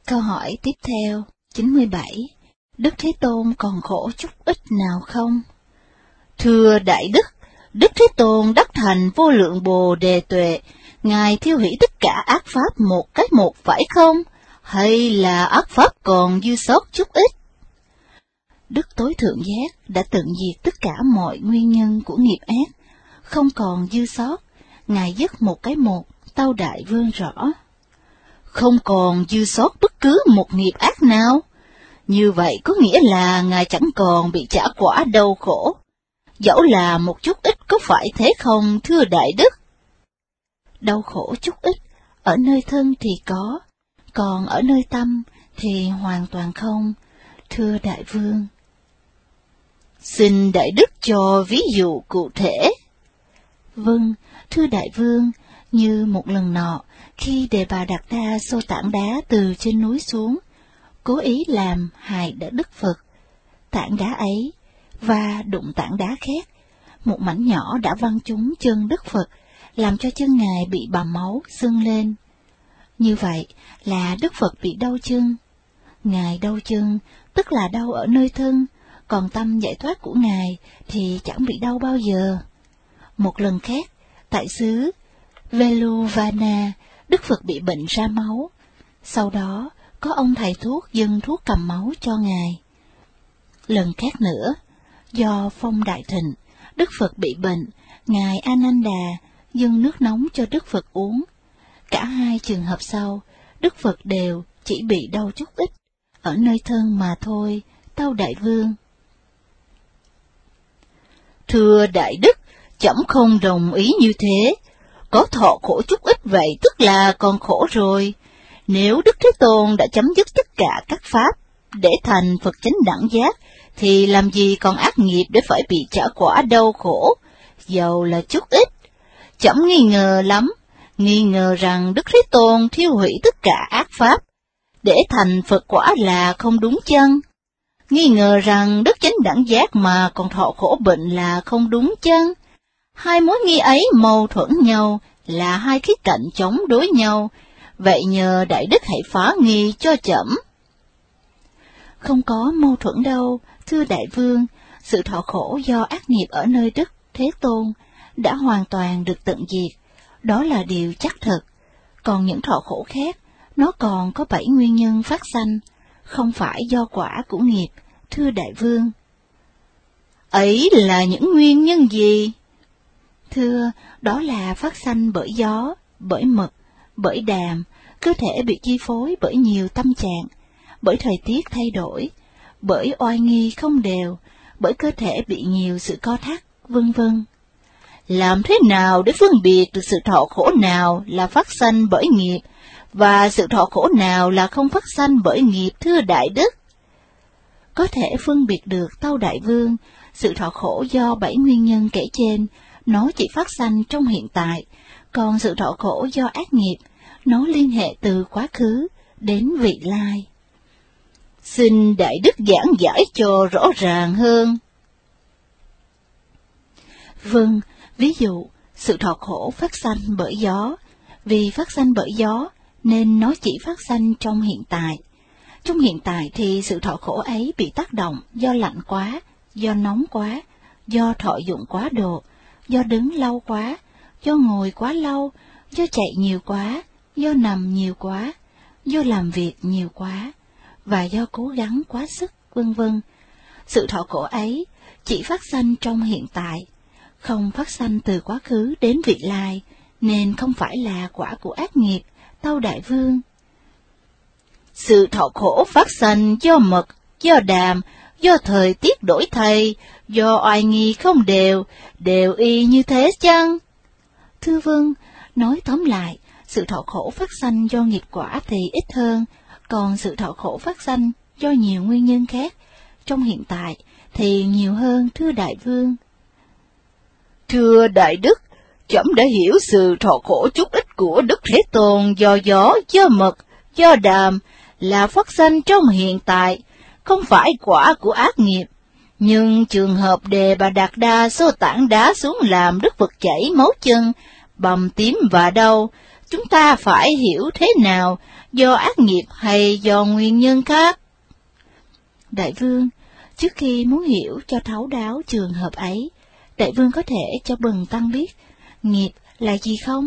Câu hỏi tiếp theo, 97. Đức Thế Tôn còn khổ chút ít nào không? Thưa Đại Đức, Đức Thế Tôn đắc thành vô lượng Bồ Đề Tuệ, Ngài thiêu hủy tất cả ác pháp một cách một phải không? Hay là ác pháp còn dư sót chút ít? Đức Tối Thượng Giác đã tận diệt tất cả mọi nguyên nhân của nghiệp ác, không còn dư sót. Ngài dứt một cái một, Tâu Đại Vương rõ. Không còn dư sót bất cứ một nghiệp ác nào. Như vậy có nghĩa là Ngài chẳng còn bị trả quả đau khổ. Dẫu là một chút ít có phải thế không, thưa Đại Đức? Đau khổ chút ít, ở nơi thân thì có, còn ở nơi tâm thì hoàn toàn không, thưa Đại Vương. Xin Đại Đức cho ví dụ cụ thể. Vâng, thưa Đại Vương, như một lần nọ, khi Đề Bà Đạt Đa xô tảng đá từ trên núi xuống, cố ý làm hại Đức Phật. Tảng đá ấy và đụng tảng đá khác, một mảnh nhỏ đã văng trúng chân Đức Phật, làm cho chân Ngài bị bầm máu sưng lên. Như vậy là Đức Phật bị đau chân. Ngài đau chân, tức là đau ở nơi thân, còn tâm giải thoát của Ngài thì chẳng bị đau bao giờ. Một lần khác, tại xứ Veluvana, Đức Phật bị bệnh ra máu. Sau đó, có ông thầy thuốc dâng thuốc cầm máu cho Ngài. Lần khác nữa, do phong đại thịnh, Đức Phật bị bệnh, Ngài Ananda dâng nước nóng cho Đức Phật uống. Cả hai trường hợp sau, Đức Phật đều chỉ bị đau chút ít, ở nơi thân mà thôi, Tâu Đại Vương. Thưa Đại Đức, trẫm không đồng ý như thế. Có thọ khổ chút ít vậy tức là còn khổ rồi. Nếu Đức Thế Tôn đã chấm dứt tất cả các pháp để thành Phật chánh đẳng giác, thì làm gì còn ác nghiệp để phải bị trả quả đau khổ, dầu là chút ít. Trẫm nghi ngờ lắm, nghi ngờ rằng Đức Thế Tôn thiêu hủy tất cả ác pháp để thành Phật quả là không đúng chân. Nghi ngờ rằng Đức Chánh Đẳng Giác mà còn thọ khổ bệnh là không đúng chân. Hai mối nghi ấy mâu thuẫn nhau, là hai khía cạnh chống đối nhau. Vậy nhờ Đại Đức hãy phá nghi cho trẫm. Không có mâu thuẫn đâu, thưa Đại Vương. Sự thọ khổ do ác nghiệp ở nơi Đức Thế Tôn đã hoàn toàn được tận diệt, đó là điều chắc thật. Còn những thọ khổ khác, nó còn có 7 nguyên nhân phát sanh, không phải do quả của nghiệp, thưa Đại Vương. Ấy là những nguyên nhân gì? Thưa, đó là phát sanh bởi gió, bởi mật, bởi đàm, cơ thể bị chi phối bởi nhiều tâm trạng, bởi thời tiết thay đổi, bởi oai nghi không đều, bởi cơ thể bị nhiều sự co thắt, vân vân. Làm thế nào để phân biệt được sự thọ khổ nào là phát sanh bởi nghiệp, và sự thọ khổ nào là không phát sanh bởi nghiệp, thưa Đại Đức? Có thể phân biệt được, Tâu Đại Vương, sự thọ khổ do 7 nguyên nhân kể trên, nó chỉ phát sanh trong hiện tại, còn sự thọ khổ do ác nghiệp, nó liên hệ từ quá khứ đến vị lai. Xin Đại Đức giảng giải cho rõ ràng hơn. Vâng, ví dụ, sự thọ khổ phát sanh bởi gió, vì phát sanh bởi gió nên nó chỉ phát sanh trong hiện tại. Trong hiện tại thì sự thọ khổ ấy bị tác động do lạnh quá, do nóng quá, do thọ dụng quá độ, do đứng lâu quá, do ngồi quá lâu, do chạy nhiều quá, do nằm nhiều quá, do làm việc nhiều quá, và do cố gắng quá sức, vân vân. Sự thọ khổ ấy chỉ phát sanh trong hiện tại, không phát sanh từ quá khứ đến vị lai, nên không phải là quả của ác nghiệp, Tâu Đại Vương. Sự thọ khổ phát sanh do mật, do đàm, do thời tiết đổi thay, do oai nghi không đều y như thế chăng? Thưa vâng, nói tóm lại, sự thọ khổ phát sanh do nghiệp quả thì ít hơn, còn sự thọ khổ phát sanh do nhiều nguyên nhân khác, trong hiện tại thì nhiều hơn, thưa Đại Vương. Thưa Đại Đức, trẫm đã hiểu sự thọ khổ chút ít của Đức Thế Tôn do gió, do mật, do đàm là phát sanh trong hiện tại, không phải quả của ác nghiệp. Nhưng trường hợp Đề Bà Đạt Đa xô tảng đá xuống làm Đức Phật chảy máu chân, bầm tím và đau, chúng ta phải hiểu thế nào, do ác nghiệp hay do nguyên nhân khác? Đại vương, trước khi muốn hiểu cho thấu đáo trường hợp ấy, đại vương có thể cho bần tăng biết nghiệp là gì không?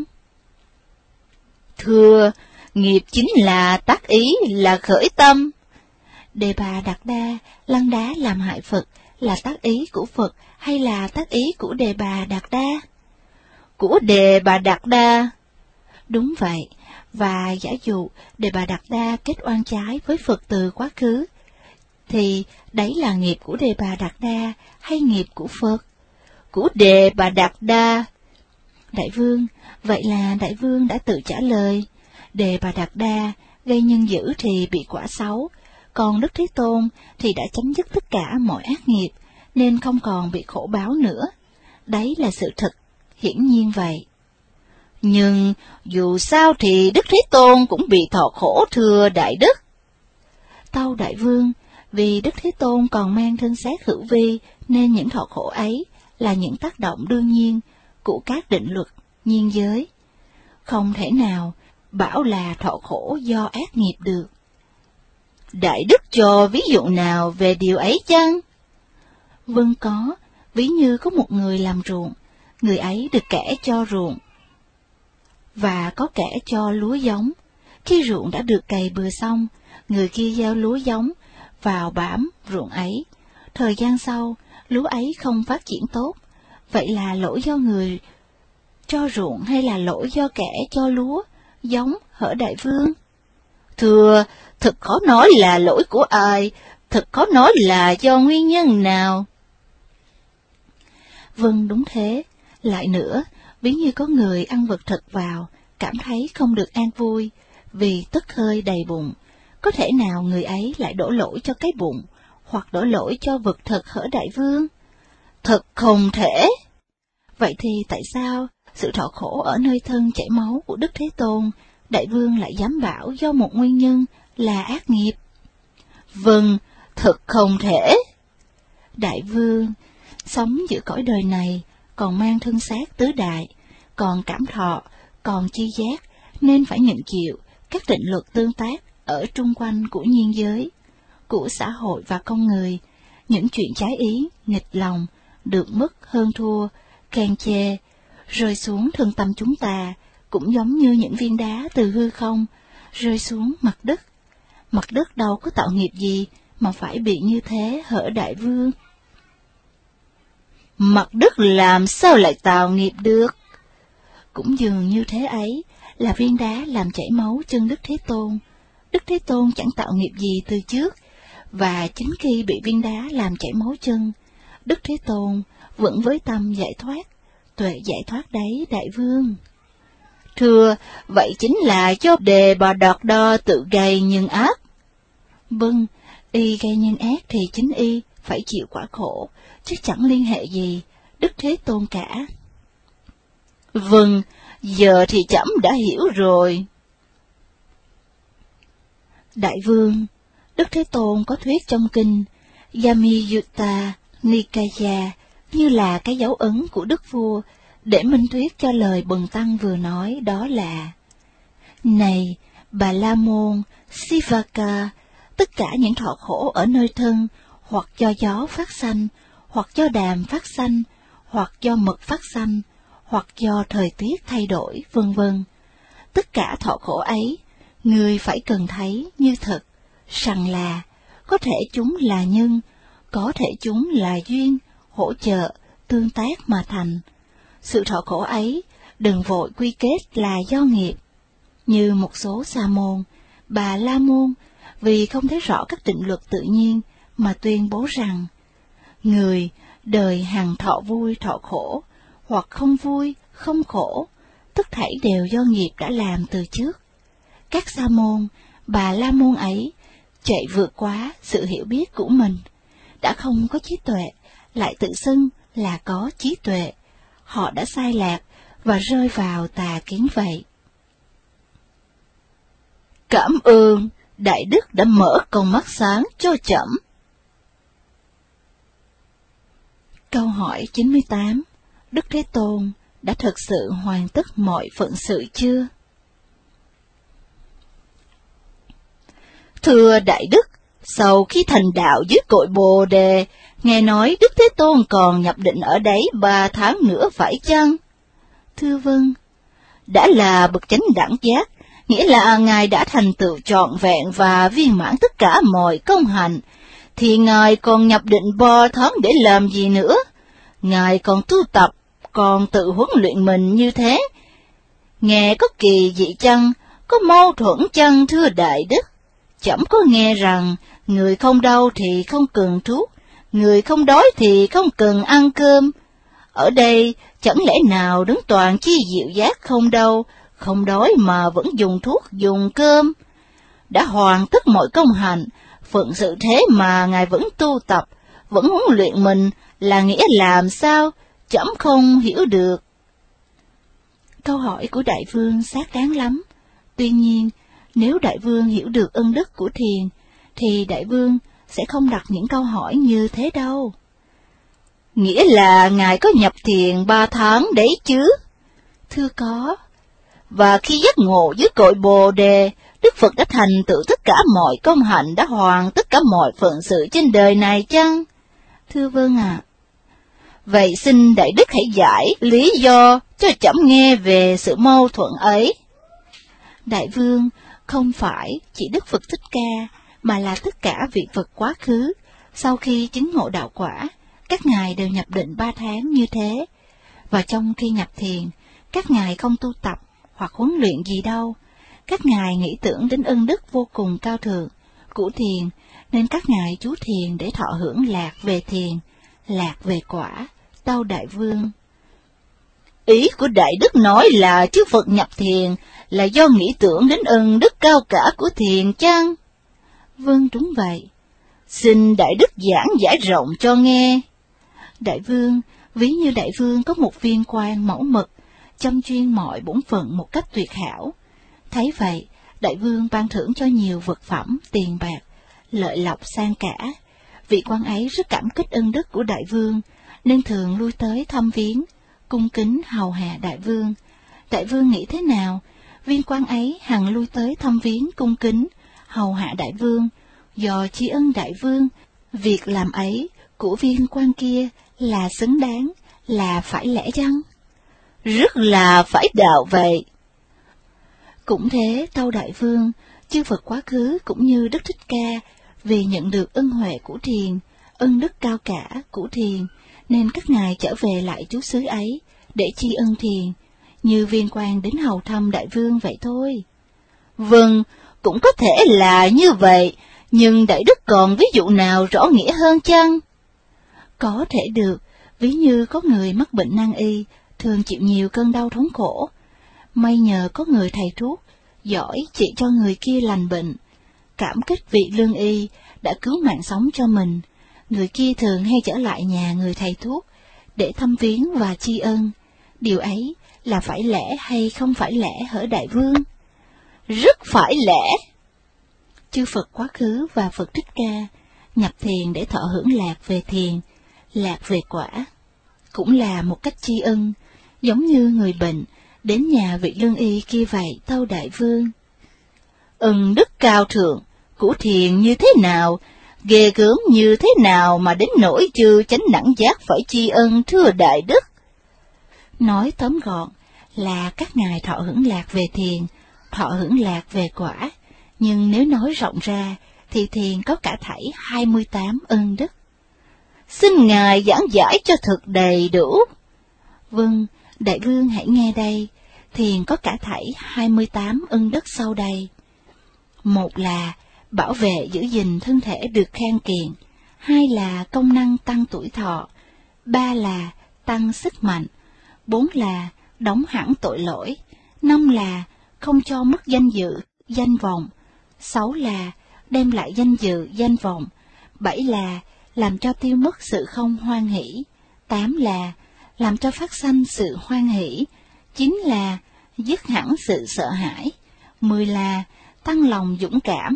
Thưa, nghiệp chính là tác ý, là khởi tâm. Đề Bà Đạt Đa lăn đá làm hại Phật là tác ý của Phật hay là tác ý của Đề Bà Đạt Đa? Của Đề Bà Đạt Đa. Đúng vậy, và giả dụ Đề Bà Đạt Đa kết oan trái với Phật từ quá khứ, thì đấy là nghiệp của Đề Bà Đạt Đa hay nghiệp của Phật? Của Đề Bà Đạt Đa. Đại vương, vậy là đại vương đã tự trả lời. Đề Bà Đạt Đa gây nhân dữ thì bị quả xấu, còn Đức Thế Tôn thì đã chấm dứt tất cả mọi ác nghiệp, nên không còn bị khổ báo nữa. Đấy là sự thật, hiển nhiên vậy. Nhưng dù sao thì Đức Thế Tôn cũng bị thọ khổ, thưa Đại Đức. Tâu đại vương, vì Đức Thế Tôn còn mang thân xác hữu vi, nên những thọ khổ ấy là những tác động đương nhiên của các định luật nhiên giới. Không thể nào bảo là thọ khổ do ác nghiệp được. Đại Đức cho ví dụ nào về điều ấy chăng? Vâng có, ví như có một người làm ruộng, người ấy được kẻ cho ruộng, và có kẻ cho lúa giống. Khi ruộng đã được cày bừa xong, người kia gieo lúa giống vào bám ruộng ấy. Thời gian sau, lúa ấy không phát triển tốt. Vậy là lỗi do người cho ruộng hay là lỗi do kẻ cho lúa giống, hở đại vương? Thưa, thật khó nói là lỗi của ai, thật khó nói là do nguyên nhân nào. Vâng, đúng thế. Lại nữa, ví như có người ăn vật thực vào, cảm thấy không được an vui, vì tức hơi đầy bụng. Có thể nào người ấy lại đổ lỗi cho cái bụng, hoặc đổ lỗi cho vật thực hở đại vương? Thật không thể. Vậy thì tại sao sự thọ khổ ở nơi thân chảy máu của Đức Thế Tôn, đại vương lại dám bảo do một nguyên nhân là ác nghiệp? Vâng, thật không thể. Đại vương, sống giữa cõi đời này, còn mang thân xác tứ đại, còn cảm thọ, còn chi giác, nên phải nhận chịu các định luật tương tác ở trung quanh của nhiên giới, của xã hội và con người, những chuyện trái ý, nghịch lòng, được mất hơn thua, khen chê, rơi xuống thân tâm chúng ta, cũng giống như những viên đá từ hư không, rơi xuống mặt đất. Mặt đất đâu có tạo nghiệp gì mà phải bị như thế, hở đại vương? Mặt đất làm sao lại tạo nghiệp được? Cũng dường như thế ấy, là viên đá làm chảy máu chân Đức Thế Tôn. Đức Thế Tôn chẳng tạo nghiệp gì từ trước, và chính khi bị viên đá làm chảy máu chân, Đức Thế Tôn vẫn với tâm giải thoát, tuệ giải thoát đấy, đại vương. Thưa, vậy chính là do Đề Bà Đạt Đa tự gây nhân ác. Vâng, y gây nhân ác thì chính y phải chịu quả khổ, chứ chẳng liên hệ gì Đức Thế Tôn cả. Vâng, giờ thì trẫm đã hiểu rồi. Đại vương, Đức Thế Tôn có thuyết trong kinh Yamiyutta Nikaya như là cái dấu ấn của Đức Vua, để minh thuyết cho lời bần tăng vừa nói, đó là: Này, Bà La Môn, Sivaka, tất cả những thọ khổ ở nơi thân, hoặc do gió phát sanh, hoặc do đàm phát sanh, hoặc do mật phát sanh, hoặc do thời tiết thay đổi, vân vân. Tất cả thọ khổ ấy, người phải cần thấy như thật, rằng là có thể chúng là nhân, có thể chúng là duyên, hỗ trợ, tương tác mà thành. Sự thọ khổ ấy đừng vội quy kết là do nghiệp. Như một số sa môn, Bà La Môn, vì không thấy rõ các định luật tự nhiên mà tuyên bố rằng người đời hằng thọ vui thọ khổ, hoặc không vui không khổ, tất thảy đều do nghiệp đã làm từ trước. Các sa môn, Bà La Môn ấy chạy vượt quá sự hiểu biết của mình, đã không có trí tuệ, lại tự xưng là có trí tuệ. Họ đã sai lạc và rơi vào tà kiến vậy. Cảm ơn, Đại Đức đã mở con mắt sáng cho trẫm. Câu hỏi 98. Đức Thế Tôn đã thực sự hoàn tất mọi phận sự chưa? Thưa Đại Đức, sau khi thành đạo dưới cội Bồ Đề, nghe nói Đức Thế Tôn còn nhập định ở đấy 3 tháng nữa phải chăng? Thưa vâng. Đã là bậc chánh đẳng giác, nghĩa là Ngài đã thành tựu trọn vẹn và viên mãn tất cả mọi công hạnh, thì Ngài còn nhập định 3 tháng để làm gì nữa? Ngài còn tu tập, còn tự huấn luyện mình như thế. Nghe có kỳ dị chăng, có mâu thuẫn chăng thưa Đại Đức? Chấm có nghe rằng, người không đau thì không cần thuốc, người không đói thì không cần ăn cơm. Ở đây, chẳng lẽ nào đứng toàn chi dịu giác không đau, không đói mà vẫn dùng thuốc, dùng cơm? Đã hoàn tất mọi công hạnh, phận sự thế mà Ngài vẫn tu tập, vẫn huấn luyện mình là nghĩa làm sao? Chấm không hiểu được. Câu hỏi của Đại Vương xác đáng lắm. Tuy nhiên, nếu Đại Vương hiểu được ân đức của thiền, thì Đại Vương sẽ không đặt những câu hỏi như thế đâu. Nghĩa là Ngài có nhập thiền 3 tháng đấy chứ? Thưa có. Và khi giác ngộ dưới cội Bồ Đề, Đức Phật đã thành tựu tất cả mọi công hạnh, đã hoàn tất cả mọi phận sự trên đời này chăng? Thưa vâng ạ. Vậy xin Đại Đức hãy giải lý do cho chấm nghe về sự mâu thuẫn ấy. Đại Vương, không phải chỉ Đức Phật Thích Ca, mà là tất cả vị Phật quá khứ, sau khi chứng ngộ đạo quả, các ngài đều nhập định 3 tháng như thế. Và trong khi nhập thiền, các ngài không tu tập hoặc huấn luyện gì đâu. Các ngài nghĩ tưởng đến ân đức vô cùng cao thượng của thiền, nên các ngài chú thiền để thọ hưởng lạc về thiền, lạc về quả. Tâu Đại Vương. Ý của Đại Đức nói là chư Phật nhập thiền là do nghĩ tưởng đến ân đức cao cả của thiền chăng? Vâng, đúng vậy. Xin Đại Đức giảng giải rộng cho nghe. Đại Vương, ví như Đại Vương có một viên quan mẫu mực, chăm chuyên mọi bổn phận một cách tuyệt hảo. Thấy vậy, Đại Vương ban thưởng cho nhiều vật phẩm, tiền bạc, lợi lộc sang cả. Vị quan ấy rất cảm kích ân đức của Đại Vương, nên thường lui tới thăm viếng, cung kính hầu hạ Đại Vương. Đại Vương nghĩ thế nào? Viên quan ấy hằng lui tới thăm viếng, cung kính hầu hạ Đại Vương, do tri ân Đại Vương. Việc làm ấy của viên quan kia là xứng đáng, là phải lẽ chăng? Rất là phải đạo vậy. Cũng thế, tâu Đại Vương, chư Phật quá khứ cũng như Đức Thích Ca, vì nhận được ân huệ của thiền, ân đức cao cả của thiền, nên các ngài trở về lại trú xứ ấy để tri ân thiền, như viên quan đến hầu thăm Đại Vương vậy thôi. Vâng, cũng có thể là như vậy, nhưng Đại Đức còn ví dụ nào rõ nghĩa hơn chăng? Có thể được, ví như có người mắc bệnh nan y, thường chịu nhiều cơn đau thống khổ. May nhờ có người thầy thuốc, giỏi trị cho người kia lành bệnh. Cảm kích vị lương y, đã cứu mạng sống cho mình. Người kia thường hay trở lại nhà người thầy thuốc, để thăm viếng và tri ân. Điều ấy là phải lẽ hay không phải lẽ hở Đại Vương? Rất phải lẽ. Chư Phật quá khứ và Phật Thích Ca nhập thiền để thọ hưởng lạc về thiền, lạc về quả, cũng là một cách tri ân, giống như người bệnh đến nhà vị lương y kia vậy, tâu Đại Vương. Ân đức cao thượng của thiền như thế nào, ghê gớm như thế nào mà đến nỗi chư chánh đẳng giác phải tri ân thưa Đại Đức? Nói tóm gọn là các ngài thọ hưởng lạc về thiền, thọ hưởng lạc về quả, nhưng nếu nói rộng ra thì thiền có cả thảy 28 ân đức. Xin Ngài giảng giải cho thật đầy đủ. Vâng, Đại Vương hãy nghe đây, thiền có cả thảy 28 ân đức sau đây. Một là bảo vệ giữ gìn thân thể được khang kiện, hai là công năng tăng tuổi thọ, ba là tăng sức mạnh, bốn là đóng hẳn tội lỗi, năm là không cho mất danh dự, danh vọng, 6 là đem lại danh dự, danh vọng, 7 là làm cho tiêu mất sự không hoan hỷ, 8 là làm cho phát sanh sự hoan hỷ, 9 là dứt hẳn sự sợ hãi, 10 là tăng lòng dũng cảm,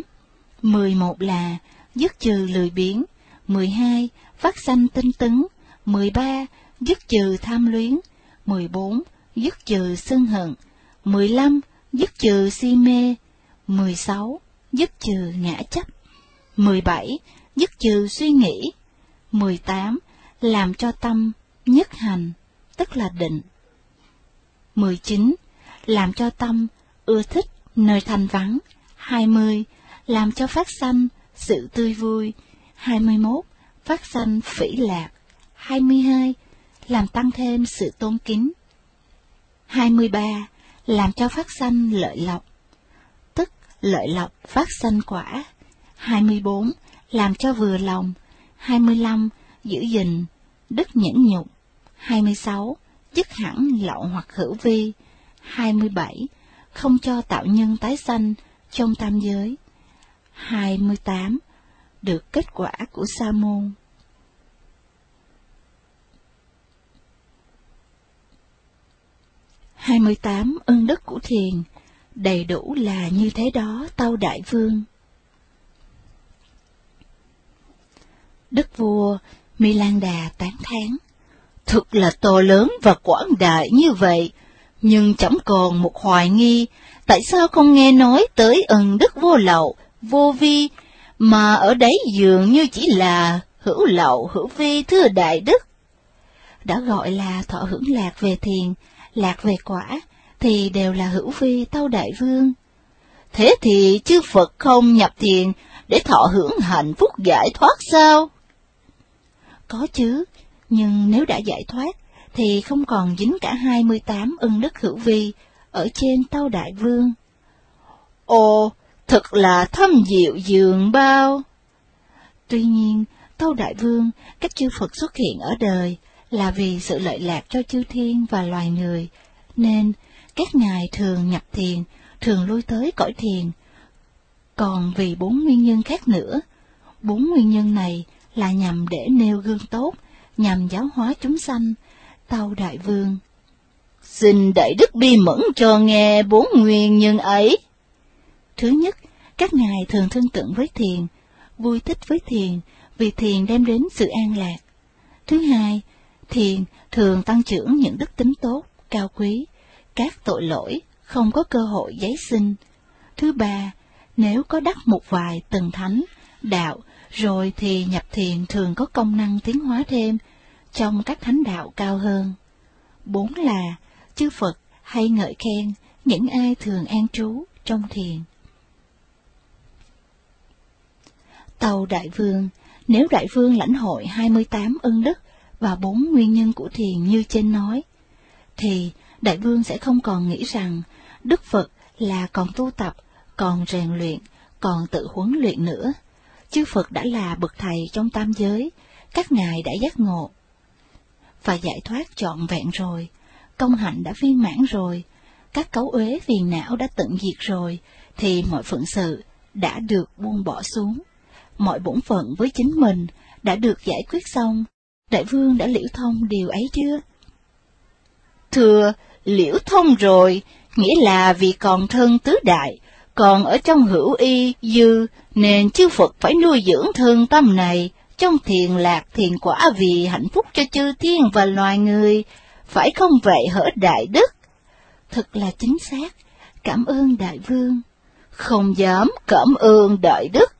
11 là dứt trừ lười biếng, 12 phát sanh tinh tấn, 13 dứt trừ tham luyến, 14 dứt trừ sân hận, 15 dứt trừ si mê, 16 dứt trừ ngã chấp. 17. Dứt trừ suy nghĩ. 18. Làm cho tâm nhất hành, tức là định. 19. Làm cho tâm ưa thích nơi thanh vắng. 20. Làm cho phát sanh sự tươi vui. 21. Phát sanh phỉ lạc. 22. Làm tăng thêm sự tôn kính. 23. Làm cho phát sanh lợi lộc, tức lợi lộc phát sanh quả. 24. Làm cho vừa lòng. 25. Giữ gìn đức nhẫn nhục. 26. Dứt hẳn lậu hoặc hữu vi. 27. Không cho tạo nhân tái sanh trong tam giới. 28. Được kết quả của sa môn. Hai 28. Ân đức của thiền, đầy đủ là như thế đó, tâu đại vương. Đức vua Milan-đà tán thán: thực là to lớn và quảng đại như vậy, nhưng chẳng còn một hoài nghi, tại sao không nghe nói tới ân đức vô lậu, vô vi, mà ở đấy dường như chỉ là hữu lậu, hữu vi, thưa đại đức. Đã gọi là thọ hưởng lạc về thiền, lạc về quả, thì đều là hữu vi, tâu đại vương. Thế thì chư Phật không nhập thiền để thọ hưởng hạnh phúc giải thoát sao? Có chứ, nhưng nếu đã giải thoát, thì không còn dính cả 28 ân đức hữu vi ở trên, tâu đại vương. Ồ, thật là thâm diệu dường bao. Tuy nhiên, tâu đại vương, các chư Phật xuất hiện ở đời là vì sự lợi lạc cho chư thiên và loài người, nên các ngài thường nhập thiền, thường lui tới cõi thiền. Còn vì 4 nguyên nhân khác nữa, 4 nguyên nhân này là nhằm để nêu gương tốt, nhằm giáo hóa chúng sanh, tâu đại vương. Xin đại đức bi mẫn cho nghe 4 nguyên nhân ấy. Thứ nhất, các ngài thường thương tượng với thiền, vui thích với thiền, vì thiền đem đến sự an lạc. Thứ hai, thiền thường tăng trưởng những đức tính tốt, cao quý, các tội lỗi không có cơ hội giấy sinh. Thứ ba, nếu có đắc một vài tầng thánh, đạo, rồi thì nhập thiền thường có công năng tiến hóa thêm trong các thánh đạo cao hơn. 4 là chư Phật hay ngợi khen những ai thường an trú trong thiền. Tâu đại vương, nếu đại vương lãnh hội 28 ân đức và 4 nguyên nhân của thiền như trên nói, thì đại vương sẽ không còn nghĩ rằng Đức Phật là còn tu tập, còn rèn luyện, còn tự huấn luyện nữa. Chư Phật đã là bậc thầy trong tam giới, các ngài đã giác ngộ và giải thoát trọn vẹn rồi, công hạnh đã viên mãn rồi, các cấu uế phiền não đã tận diệt rồi, thì mọi phận sự đã được buông bỏ xuống, mọi bổn phận với chính mình đã được giải quyết xong. Đại vương đã liễu thông điều ấy chưa? Thưa, liễu thông rồi, nghĩa là vì còn thân tứ đại, còn ở trong hữu y dư, nên chư Phật phải nuôi dưỡng thân tâm này trong thiền lạc thiền quả vì hạnh phúc cho chư thiên và loài người, phải không vậy hỡi đại đức? Thật là chính xác, cảm ơn đại vương. Không dám cảm ơn đại đức.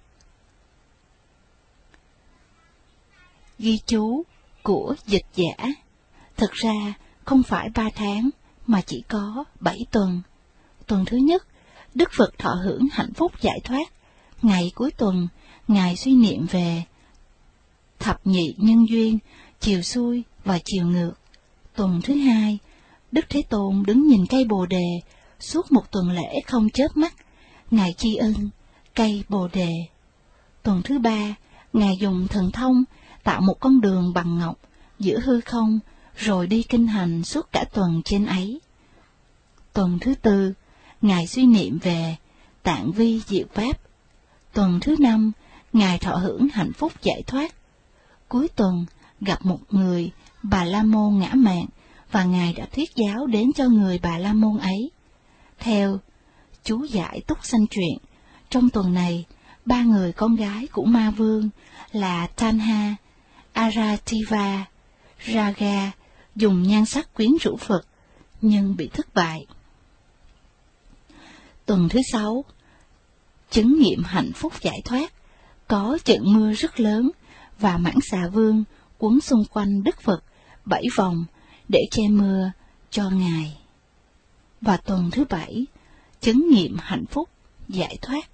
Ghi chú của dịch giả. Thực ra không phải 3 tháng mà chỉ có 7 tuần. Tuần thứ nhất, Đức Phật thọ hưởng hạnh phúc giải thoát. Ngày cuối tuần, ngài suy niệm về thập nhị nhân duyên, chiều xuôi và chiều ngược. Tuần thứ hai, Đức Thế Tôn đứng nhìn cây Bồ đề suốt một tuần lễ không chớp mắt, ngài tri ân cây Bồ đề. Tuần thứ ba, ngài dùng thần thông tạo một con đường bằng ngọc giữa hư không, rồi đi kinh hành suốt cả tuần trên ấy. Tuần thứ tư, ngài suy niệm về tạng vi diệu pháp. Tuần thứ năm, ngài thọ hưởng hạnh phúc giải thoát. Cuối tuần, gặp một người Bà La Môn ngã mạn, và ngài đã thuyết giáo đến cho người Bà La Môn ấy. Theo chú giải Túc Sanh truyện, trong tuần này, 3 người con gái của ma vương là Tanha, Arativa, Raga dùng nhan sắc quyến rũ Phật, nhưng bị thất bại. Tuần thứ 6, chứng nghiệm hạnh phúc giải thoát. Có trận mưa rất lớn, và Mãn Xà Vương quấn xung quanh Đức Phật 7 vòng để che mưa cho Ngài. Và tuần thứ 7, chứng nghiệm hạnh phúc giải thoát.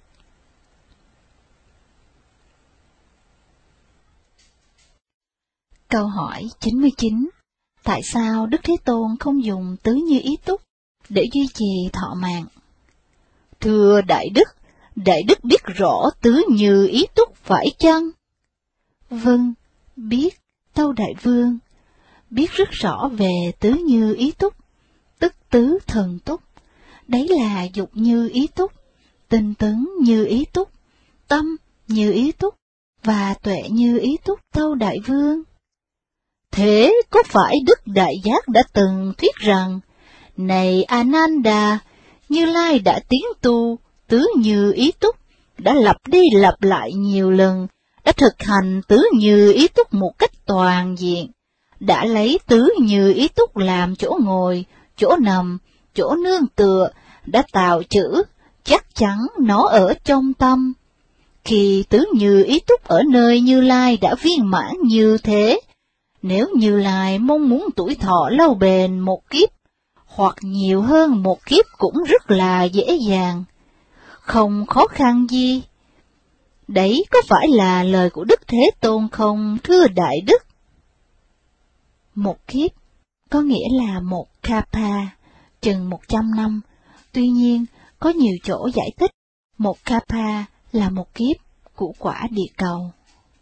Câu hỏi 99. Tại sao Đức Thế Tôn không dùng tứ như ý túc để duy trì thọ mạng? Thưa Đại Đức biết rõ tứ như ý túc phải chăng? Vâng, biết, tâu Đại Vương, biết rất rõ về tứ như ý túc, tức tứ thần túc. Đấy là dục như ý túc, tinh tấn như ý túc, tâm như ý túc, và tuệ như ý túc, tâu Đại Vương. Thế có phải Đức Đại Giác đã từng thuyết rằng, này Ananda, Như Lai đã tiến tu tứ như ý túc, đã lặp đi lặp lại nhiều lần, đã thực hành tứ như ý túc một cách toàn diện, đã lấy tứ như ý túc làm chỗ ngồi, chỗ nằm, chỗ nương tựa, đã tạo chữ, chắc chắn nó ở trong tâm. Khi tứ như ý túc ở nơi Như Lai đã viên mãn như thế, nếu Như Lai mong muốn tuổi thọ lâu bền một kiếp, hoặc nhiều hơn một kiếp cũng rất là dễ dàng, không khó khăn gì. Đấy có phải là lời của Đức Thế Tôn không, thưa Đại Đức? Một kiếp có nghĩa là một kappa, chừng 100 năm. Tuy nhiên, có nhiều chỗ giải thích một kappa là một kiếp của quả địa cầu.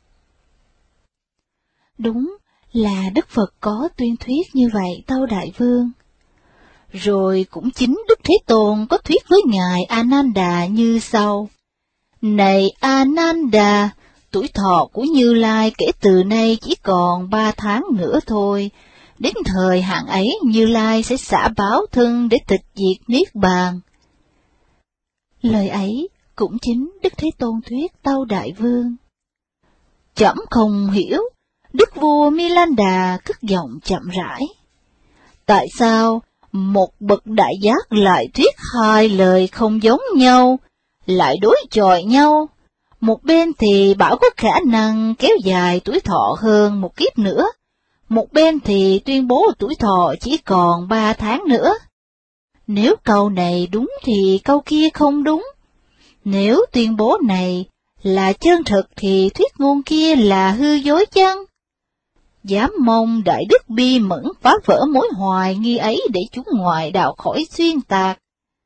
Đúng là Đức Phật có tuyên thuyết như vậy, tâu Đại Vương. Rồi cũng chính Đức Thế Tôn có thuyết với Ngài Ananda như sau. Này Ananda, tuổi thọ của Như Lai kể từ nay chỉ còn 3 tháng nữa thôi. Đến thời hạn ấy Như Lai sẽ xả báo thân để tịch diệt Niết Bàn. Lời ấy cũng chính Đức Thế Tôn thuyết, tâu Đại Vương. Trẫm không hiểu, Đức vua Milanda cất giọng chậm rãi. Tại sao một bậc đại giác lại thuyết hai lời không giống nhau, lại đối chọi nhau? Một bên thì bảo có khả năng kéo dài tuổi thọ hơn một kiếp nữa, một bên thì tuyên bố tuổi thọ chỉ còn 3 tháng nữa. Nếu câu này đúng thì câu kia không đúng. Nếu tuyên bố này là chân thực thì thuyết ngôn kia là hư dối chăng? Dám mong Đại Đức bi mẫn phá vỡ mối hoài nghi ấy để chúng ngoại đạo khỏi xuyên tạc.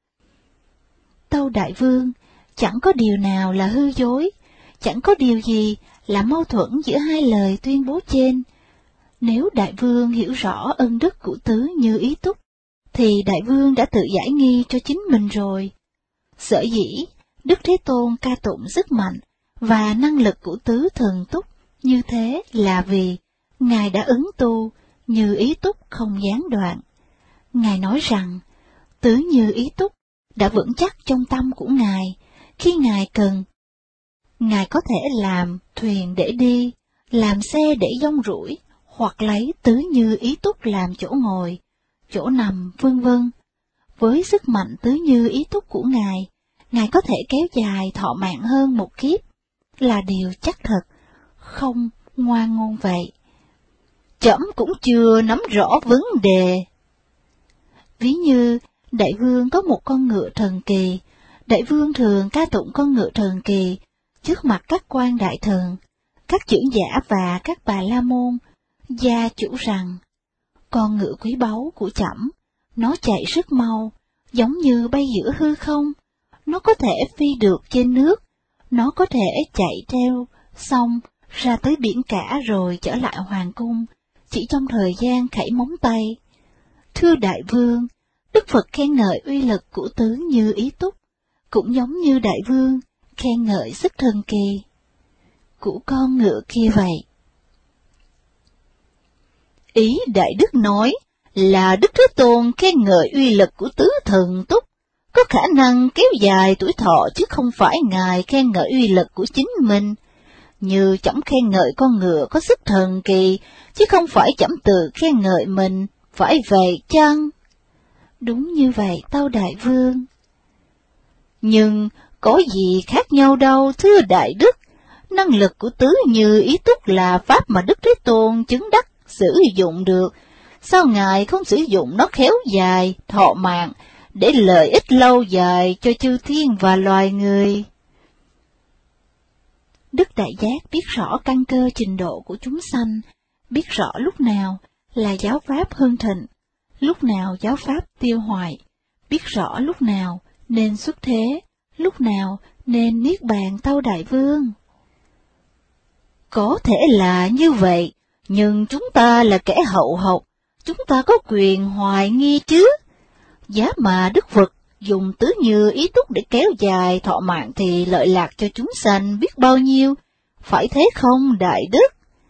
Tâu Đại Vương, chẳng có điều nào là hư dối, chẳng có điều gì là mâu thuẫn giữa hai lời tuyên bố trên. Nếu Đại Vương hiểu rõ ân đức của tứ như ý túc, thì Đại Vương đã tự giải nghi cho chính mình rồi. Sở dĩ, Đức Thế Tôn ca tụng sức mạnh và năng lực của tứ thần túc như thế là vì Ngài đã ứng tu như ý túc không gián đoạn. Ngài nói rằng, tứ như ý túc đã vững chắc trong tâm của Ngài. Khi Ngài cần, Ngài có thể làm thuyền để đi, làm xe để dông rủi, hoặc lấy tứ như ý túc làm chỗ ngồi, chỗ nằm, vân vân. Với sức mạnh tứ như ý túc của Ngài, Ngài có thể kéo dài thọ mạng hơn một kiếp, là điều chắc thật, không ngoan ngôn vậy. Trẫm cũng chưa nắm rõ vấn đề. Ví như Đại Vương có một con ngựa thần kỳ, Đại Vương thường ca tụng con ngựa thần kỳ trước mặt các quan đại thần, các trưởng giả và các bà la môn, gia chủ rằng, con ngựa quý báu của trẫm, nó chạy rất mau, giống như bay giữa hư không, nó có thể phi được trên nước, nó có thể chạy theo sông ra tới biển cả rồi trở lại hoàng cung, chỉ trong thời gian khẩy móng tay. Thưa Đại Vương, Đức Phật khen ngợi uy lực của tứ như ý túc, cũng giống như Đại Vương khen ngợi sức thần kỳ của con ngựa kia vậy. Ý Đại Đức nói là Đức Thế Tôn khen ngợi uy lực của tứ thần túc, có khả năng kéo dài tuổi thọ chứ không phải Ngài khen ngợi uy lực của chính mình. Như trẫm khen ngợi con ngựa có sức thần kỳ, chứ không phải trẫm tự khen ngợi mình, phải vậy chăng? Đúng như vậy, tâu Đại Vương. Nhưng Có gì khác nhau đâu, thưa Đại Đức. Năng lực của Tứ Như Ý Túc là pháp mà Đức Thế Tôn chứng đắc sử dụng được. Sao Ngài không sử dụng nó khéo dài, thọ mạng, để lợi ích lâu dài cho chư thiên và loài người? Đức Đại Giác biết rõ căn cơ trình độ của chúng sanh, biết rõ lúc nào là giáo pháp hưng thịnh, lúc nào giáo pháp tiêu hoại, biết rõ lúc nào nên xuất thế, lúc nào nên niết bàn tâu Đại Vương. Có thể là như vậy, nhưng chúng ta là kẻ hậu học, chúng ta có quyền hoài nghi chứ. Giá mà Đức Phật dùng Tứ Như Ý Túc để kéo dài thọ mạng thì lợi lạc cho chúng sanh biết bao nhiêu, phải thế không, Đại Đức?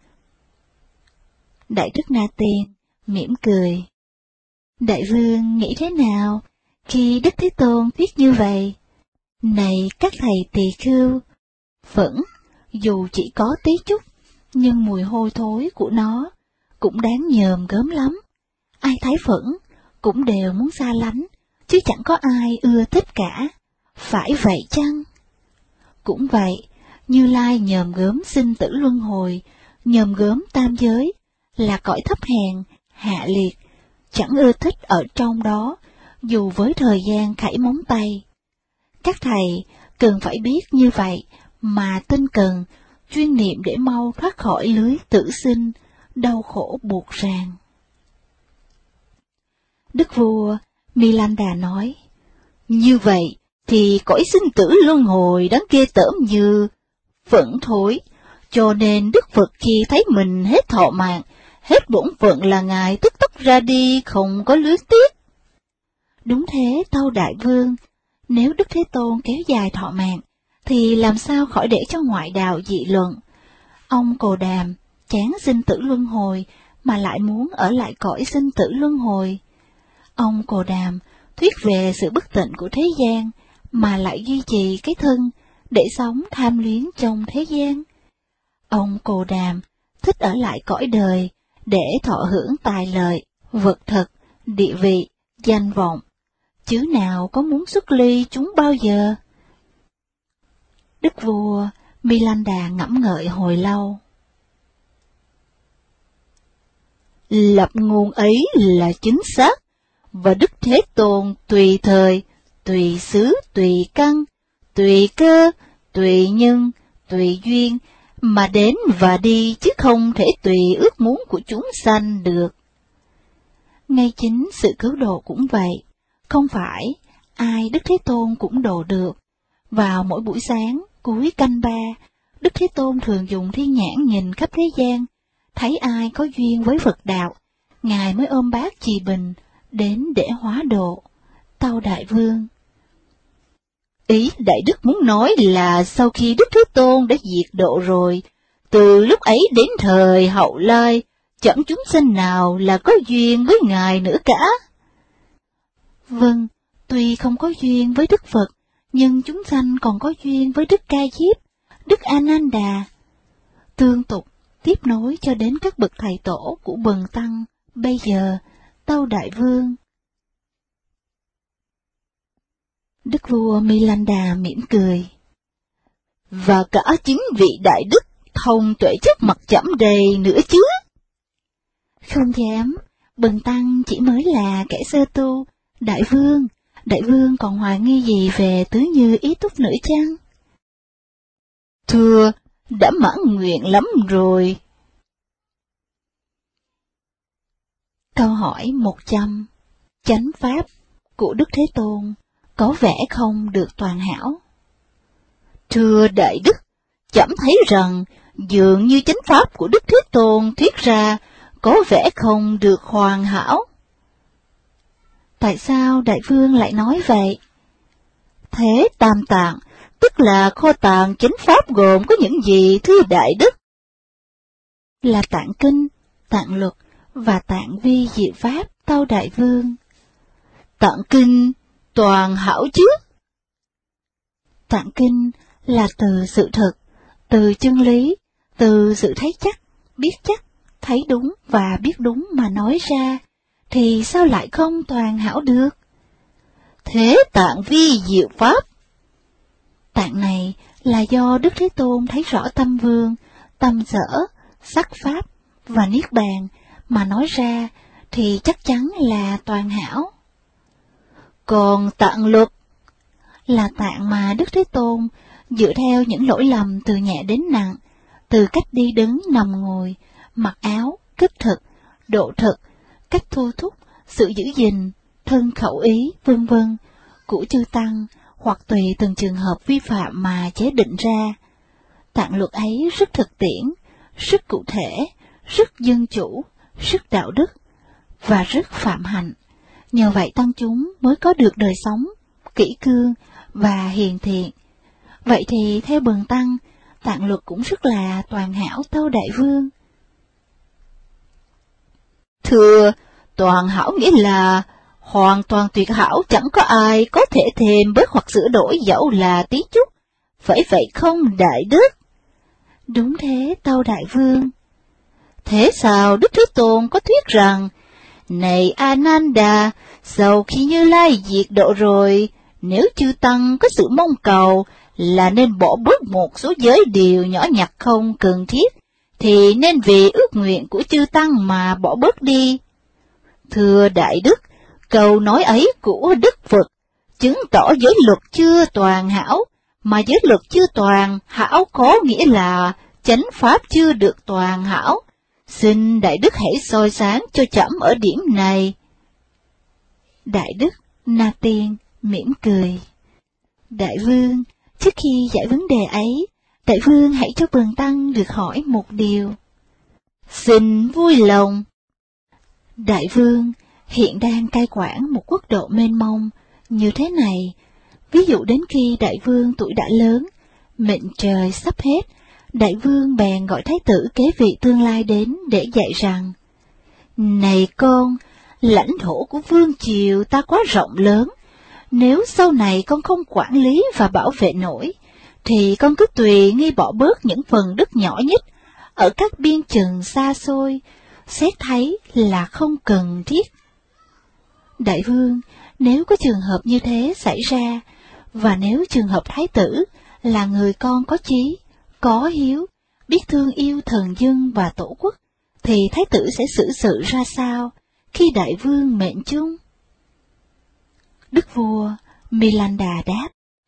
Đại Đức Na Tiên mỉm cười. Đại Vương nghĩ thế nào khi Đức Thế Tôn viết như vậy? Này các thầy tỳ khưu, phẫn dù chỉ có tí chút, nhưng mùi hôi thối của nó cũng đáng nhờm gớm lắm. Ai thấy phẫn cũng đều muốn xa lánh, chứ chẳng có ai ưa thích cả. Phải vậy chăng? Cũng vậy, Như Lai nhờm gớm sinh tử luân hồi, nhờm gớm tam giới, là cõi thấp hèn, hạ liệt, chẳng ưa thích ở trong đó, dù với thời gian khảy móng tay. Các thầy cần phải biết như vậy, mà tinh cần, chuyên niệm để mau thoát khỏi lưới tử sinh, đau khổ buộc ràng. Đức vua Milanda nói, như vậy thì cõi sinh tử luân hồi đáng ghê tởm như phẫn thối, cho nên Đức Phật khi thấy mình hết thọ mạng, hết bổn phận là Ngài tức tốc ra đi, không có luyến tiếc. Đúng thế, tâu Đại Vương, nếu Đức Thế Tôn kéo dài thọ mạng, thì làm sao khỏi để cho ngoại đạo dị luận. Ông Cồ Đàm chán sinh tử luân hồi, mà lại muốn ở lại cõi sinh tử luân hồi. Ông Cồ Đàm thuyết về sự bất tịnh của thế gian, mà lại duy trì cái thân, để sống tham luyến trong thế gian. Ông Cồ Đàm thích ở lại cõi đời, để thọ hưởng tài lợi, vật thực, địa vị, danh vọng, chứ nào có muốn xuất ly chúng bao giờ. Đức vua Milanda ngẫm ngợi hồi lâu. Lập nguồn ấy là chính xác, và Đức Thế Tôn tùy thời, tùy xứ, tùy căn, tùy cơ, tùy nhân, tùy duyên, mà đến và đi, chứ không thể tùy ước muốn của chúng sanh được. Ngay chính sự cứu độ cũng vậy, không phải ai Đức Thế Tôn cũng độ được. Vào mỗi buổi sáng, cuối canh ba, Đức Thế Tôn thường dùng thiên nhãn nhìn khắp thế gian, thấy ai có duyên với Phật đạo, Ngài mới ôm bát trì bình, đến để hóa độ. Tâu Đại Vương. Ý Đại Đức muốn nói là sau khi Đức Thế Tôn đã diệt độ rồi, từ lúc ấy đến thời hậu lai, chẳng chúng sanh nào là có duyên với Ngài nữa cả. Vâng, tuy không có duyên với Đức Phật, nhưng chúng sanh còn có duyên với Đức Ca Diếp, Đức A Nan Đà. Tương tục, tiếp nối cho đến các bậc thầy tổ của Bần Tăng, bây giờ, tâu Đại Vương. Đức vua Milanda mỉm cười. Và cả chính vị Đại Đức thông tuệ trước mặt chẩm đầy nữa chứ. Không dám, Bần Tăng chỉ mới là kẻ sơ tu. Đại Vương còn hoài nghi gì về Tứ Như Ý Túc nữa chăng? Thưa, đã mãn nguyện lắm rồi. Câu hỏi 100. Chánh pháp của Đức Thế Tôn có vẻ không được toàn hảo. Thưa Đại Đức, chẩm thấy rằng dường như chánh pháp của Đức Thế Tôn thuyết ra có vẻ không được hoàn hảo. Tại sao Đại Vương lại nói vậy? Thế Tam Tạng, tức là kho tàng chánh pháp gồm có những gì thưa Đại Đức? Là Tạng Kinh, Tạng Luật và Tạng Vi Diệu Pháp, tâu Đại Vương. Tạng Kinh toàn hảo chứ? Tạng Kinh là từ sự thực, từ chân lý, từ sự thấy chắc, biết chắc, thấy đúng và biết đúng mà nói ra, thì sao lại không toàn hảo được? Thế Tạng Vi Diệu Pháp? trạng này là do Đức Thế Tôn thấy rõ tâm vương, tâm sở, sắc pháp và niết bàn mà nói ra thì chắc chắn là toàn hảo. Còn tạng luật là tạng mà Đức Thế Tôn dựa theo những lỗi lầm từ nhẹ đến nặng, từ cách đi đứng nằm ngồi, mặc áo, cất thực, độ thực, cách thu thúc, sự giữ gìn, thân khẩu ý, vân vân, của chư tăng, hoặc tùy từng trường hợp vi phạm mà chế định ra. Tạng luật ấy rất thực tiễn, rất cụ thể, rất dân chủ, rất đạo đức, và rất phạm hạnh. Nhờ vậy tăng chúng mới có được đời sống kỷ cương và hiền thiện. Vậy thì theo Bần Tăng, tạng luật cũng rất là toàn hảo tâu đại vương. Thưa, toàn hảo nghĩa là hoàn toàn tuyệt hảo, chẳng có ai có thể thêm bớt hoặc sửa đổi dẫu là tí chút. Phải vậy không đại đức? Đúng thế tâu đại vương. Thế sao Đức Thế Tôn có thuyết rằng, này Ananda, sau khi Như Lai diệt độ rồi, nếu chư tăng có sự mong cầu là nên bỏ bớt một số giới điều nhỏ nhặt không cần thiết, thì nên vì ước nguyện của chư tăng mà bỏ bớt đi. Thưa đại đức, câu nói ấy của Đức Phật chứng tỏ giới luật chưa toàn hảo, mà giới luật chưa toàn hảo có nghĩa là chánh pháp chưa được toàn hảo. Xin đại đức hãy soi sáng cho trẫm ở điểm này. Đại đức Na Tiên mỉm cười. Đại vương, trước khi giải vấn đề ấy, đại vương hãy cho Bần Tăng được hỏi một điều. Xin vui lòng. Đại vương hiện đang cai quản một quốc độ mênh mông như thế này. Ví dụ đến khi đại vương tuổi đã lớn, mệnh trời sắp hết, đại vương bèn gọi thái tử kế vị tương lai đến để dạy rằng: này con, lãnh thổ của vương triều ta quá rộng lớn, nếu sau này con không quản lý và bảo vệ nổi, thì con cứ tùy nghi bỏ bớt những phần đất nhỏ nhất ở các biên chừng xa xôi, xét thấy là không cần thiết. Đại vương, nếu có trường hợp như thế xảy ra, và nếu trường hợp thái tử là người con có chí, có hiếu, biết thương yêu thần dân và tổ quốc, thì thái tử sẽ xử sự ra sao khi đại vương mệnh chung? Đức vua Milanda đáp: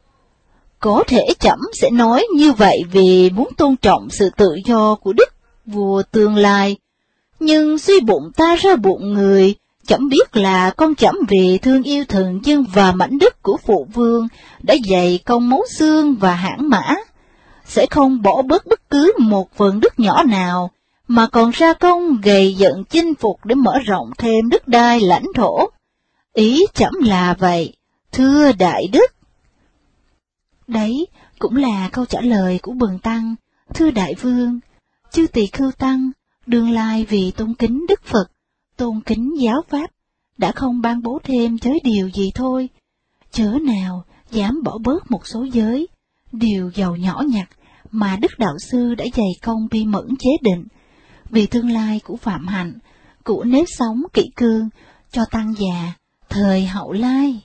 có thể trẫm sẽ nói như vậy vì muốn tôn trọng sự tự do của đức vua tương lai, nhưng suy bụng ta ra bụng người, trẫm biết là con trẫm vì thương yêu thần dân và mảnh đất của phụ vương đã dày công máu xương và hãn mã, sẽ không bỏ bớt bất cứ một phần đất nhỏ nào, mà còn ra công gầy dựng chinh phục để mở rộng thêm đất đai lãnh thổ. Ý trẫm là vậy, thưa đại đức. Đấy cũng là câu trả lời của Bần Tăng, thưa đại vương. Chư Tỳ Khưu Tăng đương lai vì tôn kính Đức Phật, tôn kính giáo pháp, đã không ban bố thêm giới điều gì thôi, chớ nào dám bỏ bớt một số giới, điều giàu nhỏ nhặt mà Đức Đạo Sư đã dày công bi mẫn chế định, vì tương lai của phạm hạnh, của nếp sống kỷ cương cho tăng già thời hậu lai.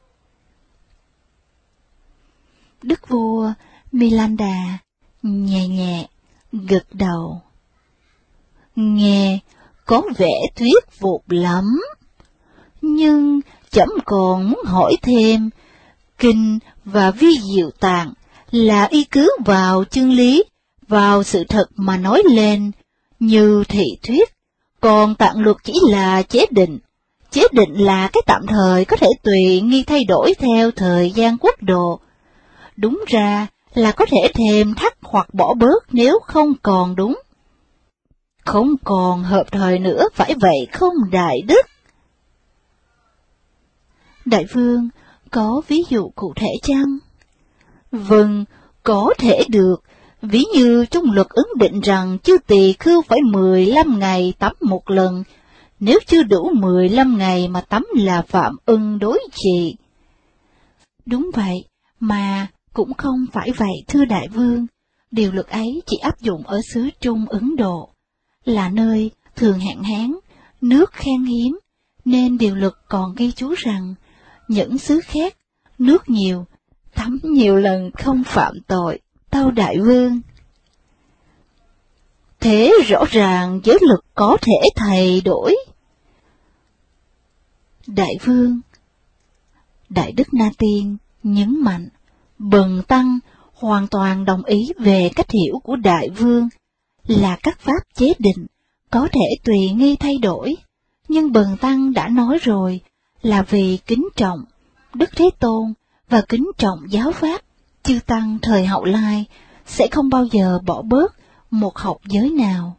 Đức vua Milanda nhẹ nhẹ gật đầu. Nghe có vẻ thuyết phục lắm, nhưng trẫm còn muốn hỏi thêm, kinh và vi diệu tạng là y cứ vào chân lý, vào sự thật mà nói lên như thị thuyết, còn tạng luật chỉ là chế định. Chế định là cái tạm thời có thể tùy nghi thay đổi theo thời gian quốc độ. Đúng ra là có thể thêm thắt hoặc bỏ bớt nếu không còn đúng. Không còn hợp thời nữa, phải vậy không đại đức? Đại vương, có ví dụ cụ thể chăng? Vâng, có thể được. Ví như trong luật ấn định rằng chư tỳ khưu phải 15 ngày tắm một lần, nếu chưa đủ 15 ngày mà tắm là phạm ân đối trị. Đúng vậy, mà cũng không phải vậy thưa đại vương. Điều luật ấy chỉ áp dụng ở xứ Trung Ấn Độ, là nơi thường hạn hán, nước khan hiếm, nên điều luật còn ghi chú rằng những xứ khác nước nhiều thấm nhiều lần không phạm tội, tâu đại vương. Thế rõ ràng giới luật có thể thay đổi. Đại vương, Đại đức Na Tiên nhấn mạnh, bần tăng hoàn toàn đồng ý về cách hiểu của đại vương, là các pháp chế định có thể tùy nghi thay đổi, nhưng bần tăng đã nói rồi, là vì kính trọng Đức Thế Tôn và kính trọng giáo pháp, chư tăng thời hậu lai sẽ không bao giờ bỏ bớt một học giới nào.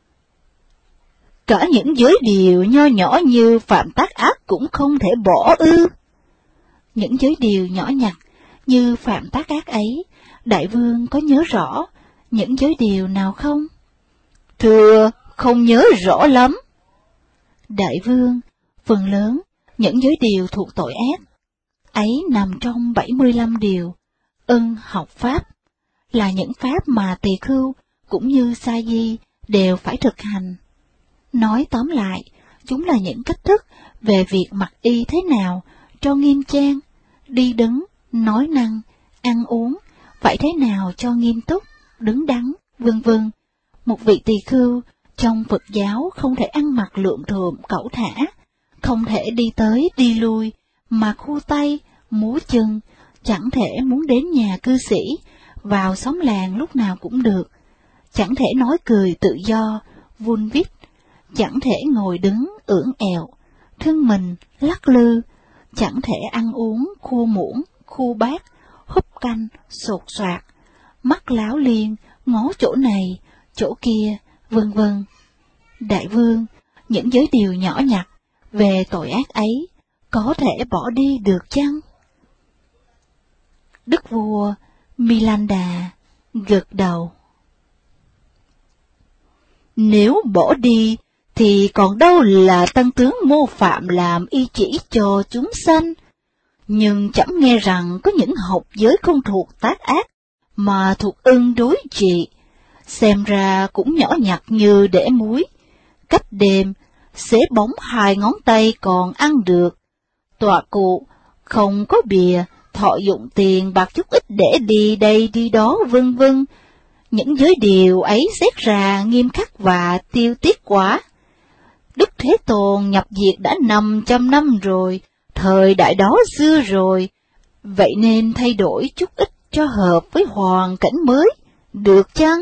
Cả những giới điều nho nhỏ như phạm tác ác cũng không thể bỏ ư? Những giới điều nhỏ nhặt như phạm tác ác ấy, đại vương có nhớ rõ những giới điều nào không? Thưa, không nhớ rõ lắm. Đại vương, phần lớn những giới điều thuộc tội ác ấy nằm trong 75 điều ân học pháp, là những pháp mà tỳ khưu cũng như sa di đều phải thực hành. Nói tóm lại, chúng là những cách thức về việc mặc y thế nào cho nghiêm trang, đi đứng, nói năng, ăn uống, phải thế nào cho nghiêm túc, đứng đắn, vân vân. Một vị tỳ khưu trong Phật giáo không thể ăn mặc lượm thượm cẩu thả, không thể đi tới đi lui mà khu tay, múa chân, chẳng thể muốn đến nhà cư sĩ, vào xóm làng lúc nào cũng được, chẳng thể nói cười tự do, vun vít, chẳng thể ngồi đứng ưỡn ẹo, thân mình lắc lư, chẳng thể ăn uống khua muỗng, khu bát, húp canh, sột soạt, mắt láo liên, ngó chỗ này, chỗ kia, vân vân. Đại vương, những giới điều nhỏ nhặt về tội ác ấy có thể bỏ đi được chăng? Đức vua Milanda gật đầu. Nếu bỏ đi, thì còn đâu là tăng tướng Mô Phạm làm y chỉ cho chúng sanh. Nhưng chẳng nghe rằng có những học giới không thuộc tác ác, mà thuộc ân đối trị. Xem ra cũng nhỏ nhặt như để muối. Cách đêm, xế bóng 2 ngón tay còn ăn được. Tọa cụ, không có bìa, thọ dụng tiền bạc chút ít để đi đây đi đó vân vân. Những giới điều ấy xét ra nghiêm khắc và tiêu tiết quá. Đức Thế Tôn nhập diệt đã 500 năm rồi, thời đại đó xưa rồi, vậy nên thay đổi chút ít cho hợp với hoàn cảnh mới, được chăng?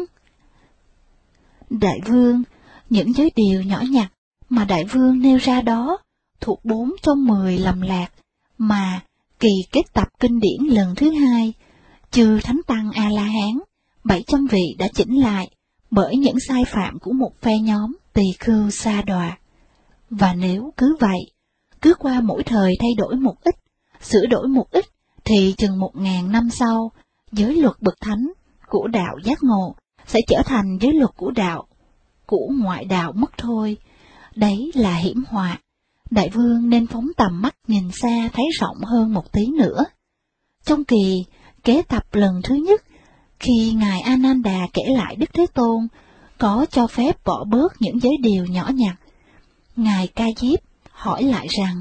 Đại vương, những giới điều nhỏ nhặt mà đại vương nêu ra đó thuộc 4 trong 10 lầm lạc mà kỳ kết tập kinh điển lần thứ 2, chư Thánh Tăng A-la-hán 700 vị đã chỉnh lại bởi những sai phạm của một phe nhóm tỳ khưu sa đọa. Và nếu cứ vậy, cứ qua mỗi thời thay đổi một ít, sửa đổi một ít, thì chừng 1000 năm sau, giới luật bậc thánh của đạo giác ngộ sẽ trở thành giới luật của đạo, của ngoại đạo mất thôi. Đấy là hiểm họa. Đại vương nên phóng tầm mắt nhìn xa thấy rộng hơn một tí nữa. Trong kỳ kế tập lần thứ nhất, khi Ngài Ananda kể lại Đức Thế Tôn có cho phép bỏ bớt những giới điều nhỏ nhặt, Ngài Ca Diếp hỏi lại rằng: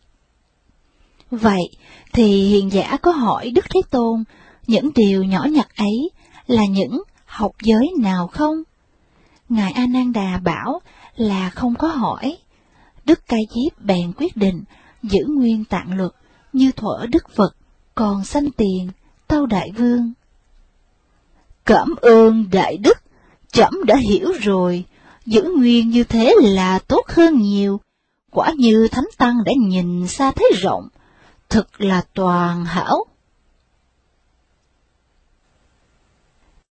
vậy thì hiền giả có hỏi Đức Thế Tôn những điều nhỏ nhặt ấy là những học giới nào không? Ngài Ananda bảo là không có hỏi. Đức Ca Diếp bèn quyết định giữ nguyên tạng luật như thuở Đức Phật còn sanh tiền, tâu đại vương. Cảm ơn đại đức, trẫm đã hiểu rồi, giữ nguyên như thế là tốt hơn nhiều. Quả như Thánh Tăng đã nhìn xa thấy rộng, thật là toàn hảo.